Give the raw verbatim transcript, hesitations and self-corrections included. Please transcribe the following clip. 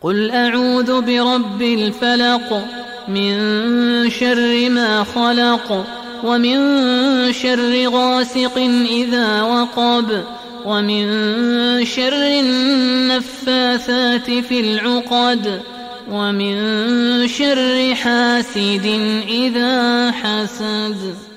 قل أعوذ برب الفلق من شر ما خلق ومن شر غاسق إذا وقب ومن شر النفاثات في العقد ومن شر حاسد إذا حسد.